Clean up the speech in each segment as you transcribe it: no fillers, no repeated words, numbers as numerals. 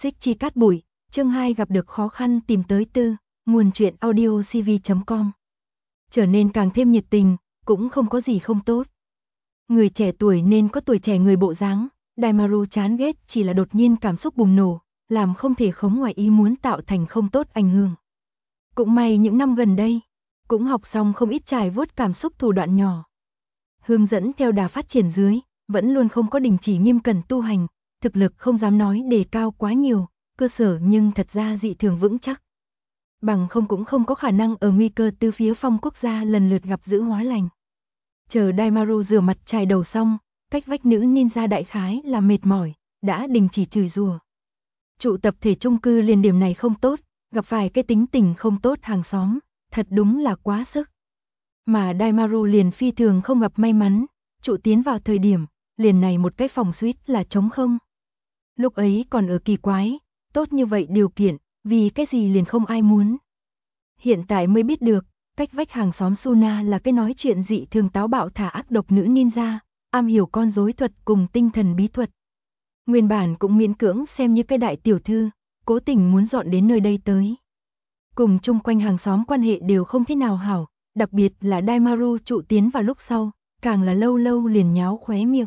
Xích chi cát bụi, chương 2 gặp được khó khăn tìm tới tư, nguồn truyện audio cv.com. Trở nên càng thêm nhiệt tình, cũng không có gì không tốt. Người trẻ tuổi nên có tuổi trẻ người bộ dáng, Daimaru chán ghét chỉ là đột nhiên cảm xúc bùng nổ, làm không thể khống ngoài ý muốn tạo thành không tốt ảnh hưởng. Cũng may những năm gần đây, cũng học xong không ít trải vuốt cảm xúc thủ đoạn nhỏ. Hướng dẫn theo đà phát triển dưới, vẫn luôn không có đình chỉ nghiêm cẩn tu hành, thực lực không dám nói đề cao quá nhiều, cơ sở nhưng thật ra dị thường vững chắc. Bằng không cũng không có khả năng ở nguy cơ từ phía phong quốc gia lần lượt gặp giữ hóa lành. Chờ Daimaru rửa mặt chải đầu xong, cách vách nữ ninja đại khái là mệt mỏi, đã đình chỉ chửi rủa. Trụ tập thể chung cư liền điểm này không tốt, gặp phải cái tính tình không tốt hàng xóm, thật đúng là quá sức. Mà Daimaru liền phi thường không gặp may mắn, trụ tiến vào thời điểm, liền này một cái phòng suite là trống không. Lúc ấy còn ở kỳ quái, tốt như vậy điều kiện, vì cái gì liền không ai muốn. Hiện tại mới biết được, cách vách hàng xóm Suna là cái nói chuyện dị thường táo bạo thả ác độc nữ ninja, am hiểu con rối thuật cùng tinh thần bí thuật. Nguyên bản cũng miễn cưỡng xem như cái đại tiểu thư, cố tình muốn dọn đến nơi đây tới. Cùng chung quanh hàng xóm quan hệ đều không thế nào hảo, đặc biệt là Daimaru trụ tiến vào lúc sau, càng là lâu lâu liền nháo khóe miệng.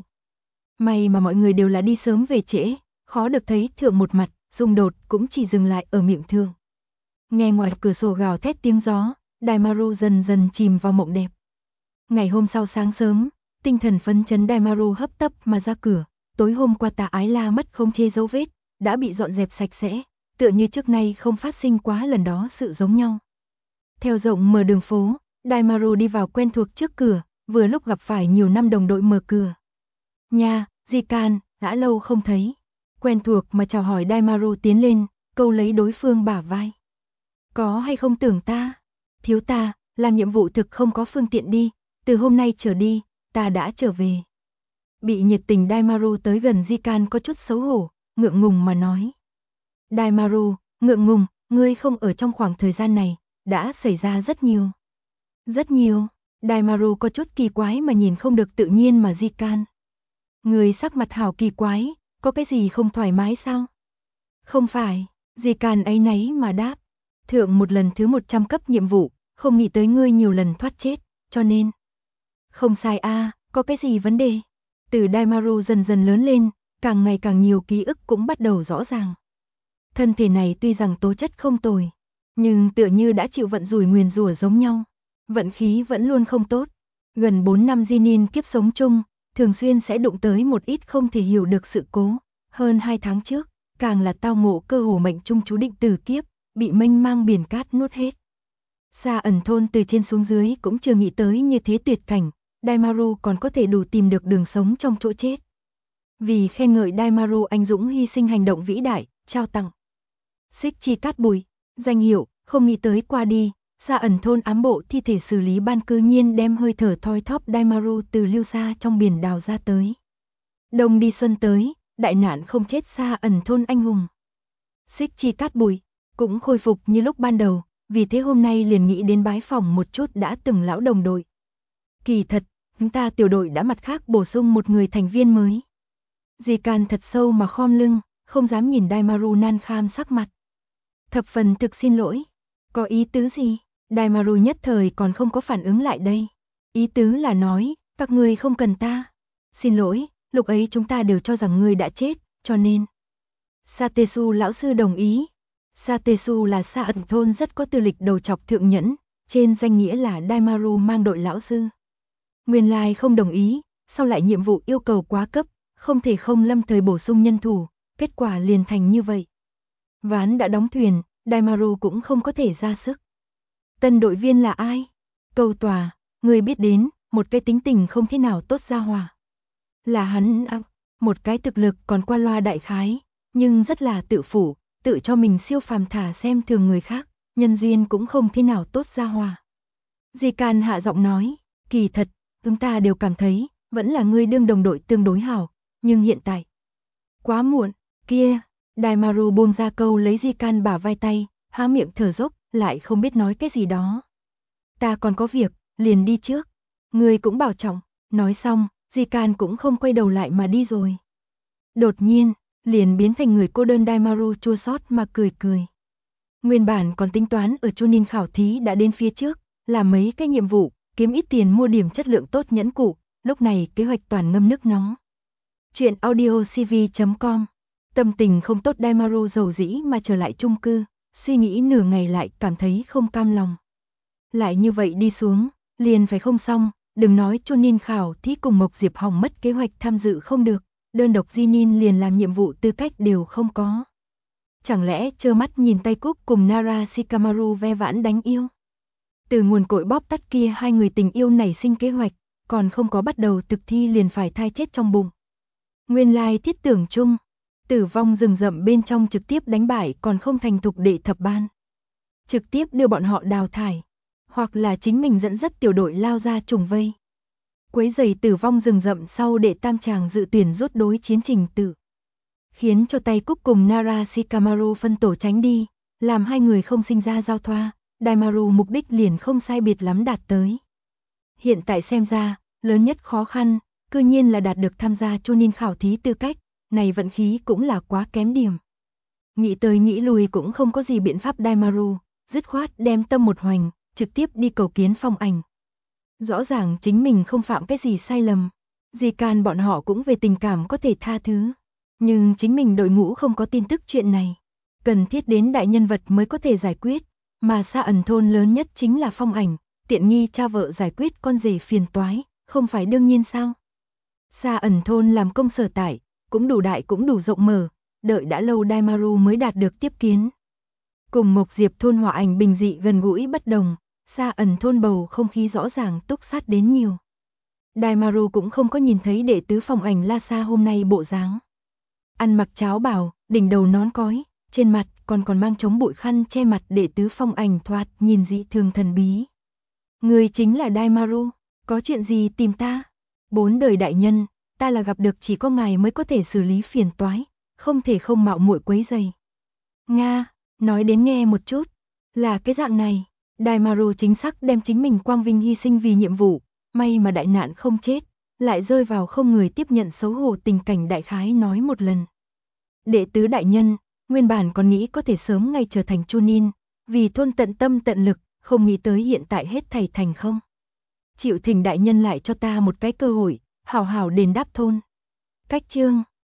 May mà mọi người đều là đi sớm về trễ, khó được thấy thượng một mặt, xung đột cũng chỉ dừng lại ở miệng thương. Nghe ngoài cửa sổ gào thét tiếng gió, Daimaru dần dần chìm vào mộng đẹp. Ngày hôm sau sáng sớm, tinh thần phấn chấn Daimaru hấp tấp mà ra cửa, tối hôm qua Tà Ái La mất không chê dấu vết, đã bị dọn dẹp sạch sẽ, tựa như trước nay không phát sinh quá lần đó sự giống nhau. Theo rộng mở đường phố, Daimaru đi vào quen thuộc trước cửa, vừa lúc gặp phải nhiều năm đồng đội mở cửa. Nha, Jikan, đã lâu không thấy. Quen thuộc mà chào hỏi Daimaru tiến lên, câu lấy đối phương bả vai. Có hay không tưởng ta? Thiếu ta, làm nhiệm vụ thực không có phương tiện đi, từ hôm nay trở đi, ta đã trở về. Bị nhiệt tình Daimaru tới gần Jikan có chút xấu hổ, ngượng ngùng mà nói. Daimaru, ngượng ngùng, ngươi không ở trong khoảng thời gian này, đã xảy ra rất nhiều. Rất nhiều, Daimaru có chút kỳ quái mà nhìn không được tự nhiên mà Jikan. Người sắc mặt hảo kỳ quái, có cái gì không thoải mái sao? Không phải, Jikan áy náy mà đáp. Thượng một lần thứ 100 cấp nhiệm vụ, không nghĩ tới ngươi nhiều lần thoát chết, cho nên. Không sai a, có cái gì vấn đề? Từ Daimaru dần dần lớn lên, càng ngày càng nhiều ký ức cũng bắt đầu rõ ràng. Thân thể này tuy rằng tố chất không tồi, nhưng tựa như đã chịu vận rủi nguyền rủa giống nhau. Vận khí vẫn luôn không tốt. Gần 4 năm Jinin kiếp sống chung, thường xuyên sẽ đụng tới một ít không thể hiểu được sự cố. Hơn 2 tháng trước, càng là tao ngộ cơ hồ mệnh trung chú định tử kiếp, bị mênh mang biển cát nuốt hết. Xa ẩn thôn từ trên xuống dưới cũng chưa nghĩ tới như thế tuyệt cảnh, Daimaru còn có thể đủ tìm được đường sống trong chỗ chết. Vì khen ngợi Daimaru anh dũng hy sinh hành động vĩ đại, trao tặng Xích chi cát bụi, danh hiệu, không nghĩ tới qua đi, xa ẩn thôn ám bộ thi thể xử lý ban cư nhiên đem hơi thở thoi thóp Daimaru từ lưu xa trong biển đào ra tới. Đông đi xuân tới, đại nạn không chết xa ẩn thôn anh hùng. Xích chi cát bụi, cũng khôi phục như lúc ban đầu, vì thế hôm nay liền nghĩ đến bái phỏng một chút đã từng lão đồng đội. Kỳ thật, chúng ta tiểu đội đã mặt khác bổ sung một người thành viên mới. Jikan thật sâu mà khom lưng, không dám nhìn Daimaru nan kham sắc mặt. Thập phần thực xin lỗi. Có ý tứ gì? Daimaru nhất thời còn không có phản ứng lại đây. Ý tứ là nói, các ngươi không cần ta. Xin lỗi, lúc ấy chúng ta đều cho rằng ngươi đã chết, cho nên. Satesu lão sư đồng ý. Satesu là xa ẩn thôn rất có tư lịch đầu chọc thượng nhẫn, trên danh nghĩa là Daimaru mang đội lão sư. Nguyên lai không đồng ý, sau lại nhiệm vụ yêu cầu quá cấp, không thể không lâm thời bổ sung nhân thủ, kết quả liền thành như vậy. Ván đã đóng thuyền, Daimaru cũng không có thể ra sức. Tân đội viên là ai? Câu tòa, người biết đến, một cái tính tình không thế nào tốt ra hòa. Là hắn, một cái thực lực còn qua loa đại khái, nhưng rất là tự phủ, tự cho mình siêu phàm thả xem thường người khác, nhân duyên cũng không thế nào tốt ra hòa. Jikan hạ giọng nói, kỳ thật, chúng ta đều cảm thấy, vẫn là ngươi đương đồng đội tương đối hảo, nhưng hiện tại. Quá muộn, kia, Daimaru buông ra câu lấy Jikan bả vai tay, há miệng thở dốc, lại không biết nói cái gì đó. Ta còn có việc, liền đi trước. Ngươi cũng bảo trọng, nói xong, Jikan cũng không quay đầu lại mà đi rồi. Đột nhiên, liền biến thành người cô đơn. Daimaru chua xót mà cười cười. Nguyên bản còn tính toán ở Chunin khảo thí đã đến phía trước, làm mấy cái nhiệm vụ, kiếm ít tiền mua điểm chất lượng tốt nhẫn cụ, lúc này kế hoạch toàn ngâm nước nóng. Chuyện audiocv.com. Tâm tình không tốt, Daimaru dầu dĩ mà trở lại chung cư, suy nghĩ nửa ngày lại cảm thấy không cam lòng. Lại như vậy đi xuống, liền phải không xong, đừng nói Chunin khảo thí cùng Mộc Diệp hỏng mất kế hoạch tham dự không được, đơn độc Jinin liền làm nhiệm vụ tư cách đều không có. Chẳng lẽ trơ mắt nhìn Tay Cúc cùng Nara Shikamaru ve vãn đánh yêu? Từ nguồn cội bóp tắt kia hai người tình yêu nảy sinh kế hoạch, còn không có bắt đầu thực thi liền phải thai chết trong bụng. Nguyên lai thiết tưởng chung, tử vong rừng rậm bên trong trực tiếp đánh bại còn không thành thục đệ thập ban. Trực tiếp đưa bọn họ đào thải, hoặc là chính mình dẫn dắt tiểu đội lao ra trùng vây. Quấy rầy tử vong rừng rậm sau đệ tam chàng dự tuyển rốt đối chiến trình tự. Khiến cho Tay Cúc cùng Nara Shikamaru phân tổ tránh đi, làm hai người không sinh ra giao thoa, Daimaru mục đích liền không sai biệt lắm đạt tới. Hiện tại xem ra, lớn nhất khó khăn, cư nhiên là đạt được tham gia Chunin khảo thí tư cách, này vận khí cũng là quá kém điểm. Nghĩ tới nghĩ lui cũng không có gì biện pháp, Daimaru dứt khoát đem tâm một hoành, trực tiếp đi cầu kiến Phong Ảnh. Rõ ràng chính mình không phạm cái gì sai lầm, gì can bọn họ cũng về tình cảm có thể tha thứ. Nhưng chính mình đội ngũ không có tin tức chuyện này, cần thiết đến đại nhân vật mới có thể giải quyết, mà Sa Ẩn thôn lớn nhất chính là Phong Ảnh, tiện nghi cha vợ giải quyết con rể phiền toái, không phải đương nhiên sao? Sa Ẩn thôn làm công sở tại, cũng đủ đại cũng đủ rộng mở, đợi đã lâu Daimaru mới đạt được tiếp kiến. Cùng Mộc Diệp thôn Hỏa Ảnh bình dị gần gũi bất đồng, Sa Ẩn thôn bầu không khí rõ ràng túc sát đến nhiều. Daimaru cũng không có nhìn thấy đệ tứ Phong Ảnh La Sa hôm nay bộ dáng. Ăn mặc cháo bào, đỉnh đầu nón cói, trên mặt còn mang chống bụi khăn che mặt đệ tứ Phong Ảnh thoạt nhìn dị thường thần bí. Người chính là Daimaru, có chuyện gì tìm ta? 4 đời đại nhân, ta là gặp được chỉ có ngài mới có thể xử lý phiền toái, không thể không mạo muội quấy rầy. Nga, nói đến nghe một chút, là cái dạng này, Daimaru chính xác đem chính mình quang vinh hy sinh vì nhiệm vụ, may mà đại nạn không chết, lại rơi vào không người tiếp nhận xấu hổ tình cảnh đại khái nói một lần. Đệ tứ đại nhân, nguyên bản còn nghĩ có thể sớm ngày trở thành Chunin, vì thôn tận tâm tận lực, không nghĩ tới hiện tại hết thảy thành không. Chịu thỉnh đại nhân lại cho ta một cái cơ hội, hảo hảo đền đáp thôn. Cách chương